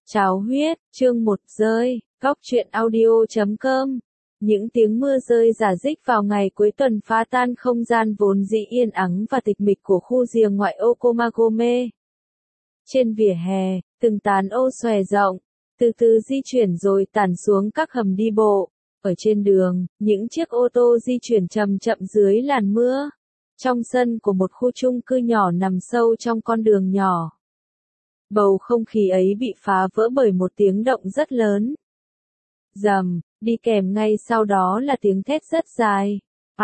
Cháo huyết, chương 1 rơi, góc truyện audio.com. Những tiếng mưa rơi rả rích vào ngày cuối tuần phá tan không gian vốn dĩ yên ắng và tịch mịch của khu rìa ngoại ô Komagome. Trên vỉa hè, từng tán ô xòe rộng, từ từ di chuyển rồi tản xuống các hầm đi bộ. Ở trên đường, những chiếc ô tô di chuyển chậm chậm dưới làn mưa. Trong sân của một khu chung cư nhỏ nằm sâu trong con đường nhỏ. Bầu không khí ấy bị phá vỡ bởi một tiếng động rất lớn. Rầm, đi kèm ngay sau đó là tiếng thét rất dài.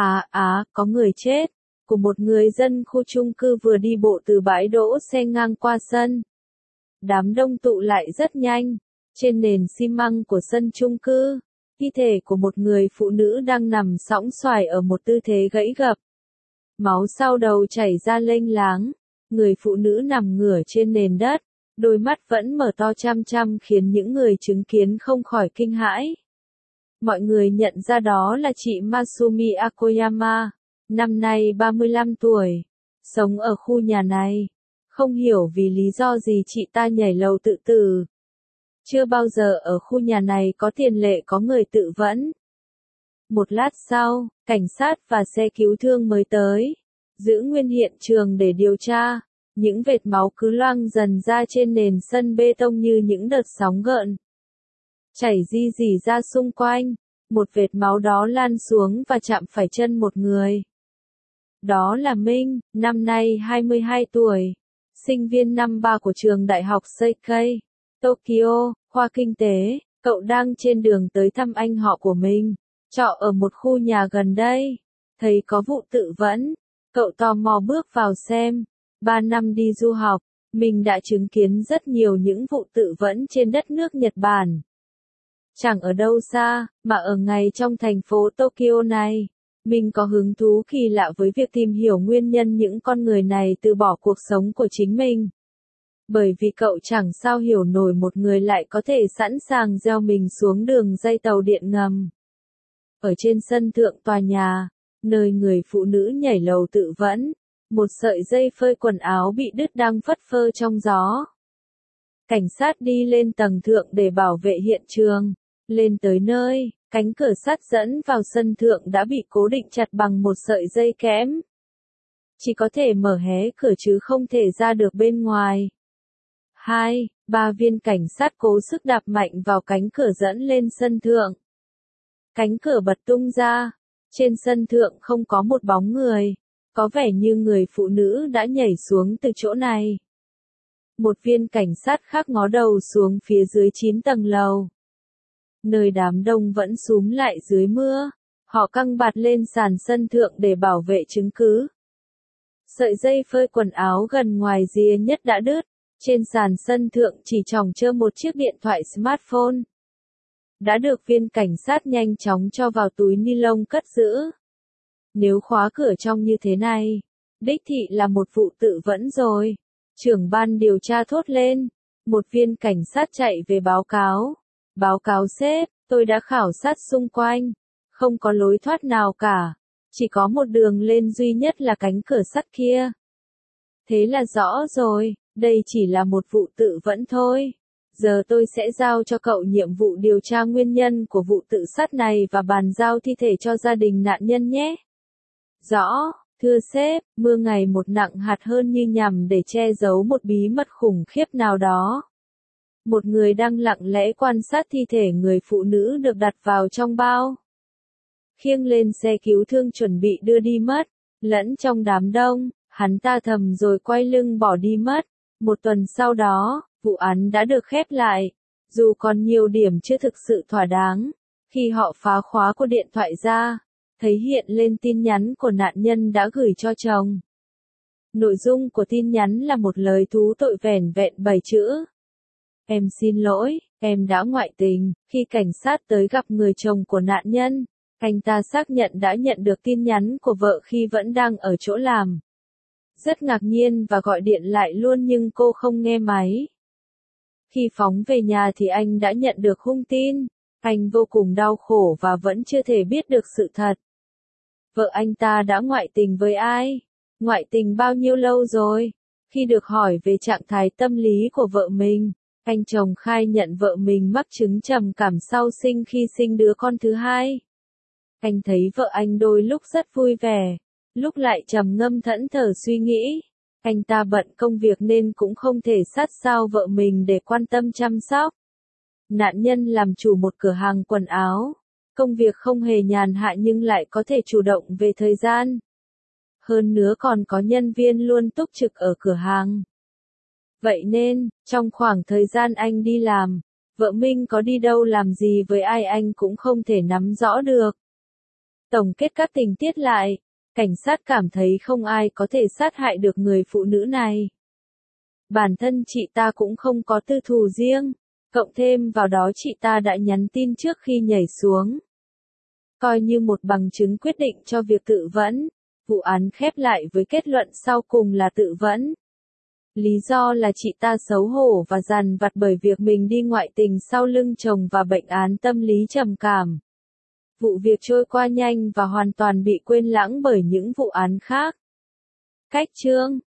Có người chết. Của một người dân khu chung cư vừa đi bộ từ bãi đỗ xe ngang qua sân. Đám đông tụ lại rất nhanh. Trên nền xi măng của sân chung cư, thi thể của một người phụ nữ đang nằm sõng soài ở một tư thế gãy gập. Máu sau đầu chảy ra lênh láng. Người phụ nữ nằm ngửa trên nền đất. Đôi mắt vẫn mở to chăm chăm khiến những người chứng kiến không khỏi kinh hãi. Mọi người nhận ra đó là chị Masumi Akoyama, năm nay 35 tuổi, sống ở khu nhà này. Không hiểu vì lý do gì chị ta nhảy lầu tự tử. Chưa bao giờ ở khu nhà này có tiền lệ có người tự vẫn. Một lát sau, cảnh sát và xe cứu thương mới tới, giữ nguyên hiện trường để điều tra. Những vệt máu cứ loang dần ra trên nền sân bê tông như những đợt sóng gợn. Chảy rỉ ra xung quanh, một vệt máu đó lan xuống và chạm phải chân một người. Đó là Minh, năm nay 22 tuổi, sinh viên năm 3 của trường đại học Seikei, Tokyo, khoa kinh tế. Cậu đang trên đường tới thăm anh họ của mình, trọ ở một khu nhà gần đây. Thấy có vụ tự vẫn, cậu tò mò bước vào xem. 3 năm đi du học, mình đã chứng kiến rất nhiều những vụ tự vẫn trên đất nước Nhật Bản. Chẳng ở đâu xa, mà ở ngay trong thành phố Tokyo này, mình có hứng thú kỳ lạ với việc tìm hiểu nguyên nhân những con người này từ bỏ cuộc sống của chính mình. Bởi vì cậu chẳng sao hiểu nổi một người lại có thể sẵn sàng gieo mình xuống đường dây tàu điện ngầm. Ở trên sân thượng tòa nhà, nơi người phụ nữ nhảy lầu tự vẫn, một sợi dây phơi quần áo bị đứt đang phất phơ trong gió. Cảnh sát đi lên tầng thượng để bảo vệ hiện trường. Lên tới nơi, cánh cửa sắt dẫn vào sân thượng đã bị cố định chặt bằng một sợi dây kẽm. Chỉ có thể mở hé cửa chứ không thể ra được bên ngoài. 2-3 viên cảnh sát cố sức đạp mạnh vào cánh cửa dẫn lên sân thượng. Cánh cửa bật tung ra. Trên sân thượng không có một bóng người. Có vẻ như người phụ nữ đã nhảy xuống từ chỗ này. Một viên cảnh sát khác ngó đầu xuống phía dưới 9 tầng lầu. Nơi đám đông vẫn xúm lại dưới mưa. Họ căng bạt lên sàn sân thượng để bảo vệ chứng cứ. Sợi dây phơi quần áo gần ngoài rìa nhất đã đứt. Trên sàn sân thượng chỉ chòng chơ một chiếc điện thoại smartphone. Đã được viên cảnh sát nhanh chóng cho vào túi ni lông cất giữ. Nếu khóa cửa trong như thế này, đích thị là một vụ tự vẫn rồi. Trưởng ban điều tra thốt lên. Một viên cảnh sát chạy về báo cáo. Báo cáo sếp, tôi đã khảo sát xung quanh. Không có lối thoát nào cả. Chỉ có một đường lên duy nhất là cánh cửa sắt kia. Thế là rõ rồi, đây chỉ là một vụ tự vẫn thôi. Giờ tôi sẽ giao cho cậu nhiệm vụ điều tra nguyên nhân của vụ tự sát này và bàn giao thi thể cho gia đình nạn nhân nhé. Rõ, thưa sếp, mưa ngày một nặng hạt hơn như nhằm để che giấu một bí mật khủng khiếp nào đó. Một người đang lặng lẽ quan sát thi thể người phụ nữ được đặt vào trong bao. Khiêng lên xe cứu thương chuẩn bị đưa đi mất, lẫn trong đám đông, hắn ta thầm rồi quay lưng bỏ đi mất. Một tuần sau đó, vụ án đã được khép lại. Dù còn nhiều điểm chưa thực sự thỏa đáng, khi họ phá khóa của điện thoại ra, thấy hiện lên tin nhắn của nạn nhân đã gửi cho chồng. Nội dung của tin nhắn là một lời thú tội vẻn vẹn 7 chữ. Em xin lỗi, em đã ngoại tình. Khi cảnh sát tới gặp người chồng của nạn nhân, anh ta xác nhận đã nhận được tin nhắn của vợ khi vẫn đang ở chỗ làm. Rất ngạc nhiên và gọi điện lại luôn nhưng cô không nghe máy. Khi phóng về nhà thì anh đã nhận được hung tin. Anh vô cùng đau khổ và vẫn chưa thể biết được sự thật. Vợ anh ta đã ngoại tình với ai? Ngoại tình bao nhiêu lâu rồi? Khi được hỏi về trạng thái tâm lý của vợ mình, Anh chồng khai nhận vợ mình mắc chứng trầm cảm sau sinh khi sinh đứa con thứ hai. Anh thấy vợ anh đôi lúc rất vui vẻ, lúc lại trầm ngâm thẫn thờ suy nghĩ. Anh ta bận công việc nên cũng không thể sát sao vợ mình để quan tâm chăm sóc. Nạn nhân làm chủ một cửa hàng quần áo. Công việc không hề nhàn hạ nhưng lại có thể chủ động về thời gian. Hơn nữa còn có nhân viên luôn túc trực ở cửa hàng. Vậy nên, trong khoảng thời gian anh đi làm, vợ Minh có đi đâu làm gì với ai anh cũng không thể nắm rõ được. Tổng kết các tình tiết lại, cảnh sát cảm thấy không ai có thể sát hại được người phụ nữ này. Bản thân chị ta cũng không có tư thù riêng, cộng thêm vào đó chị ta đã nhắn tin trước khi nhảy xuống. Coi như một bằng chứng quyết định cho việc tự vẫn, vụ án khép lại với kết luận sau cùng là tự vẫn. Lý do là chị ta xấu hổ và dằn vặt bởi việc mình đi ngoại tình sau lưng chồng và bệnh án tâm lý trầm cảm. Vụ việc trôi qua nhanh và hoàn toàn bị quên lãng bởi những vụ án khác. Cách chương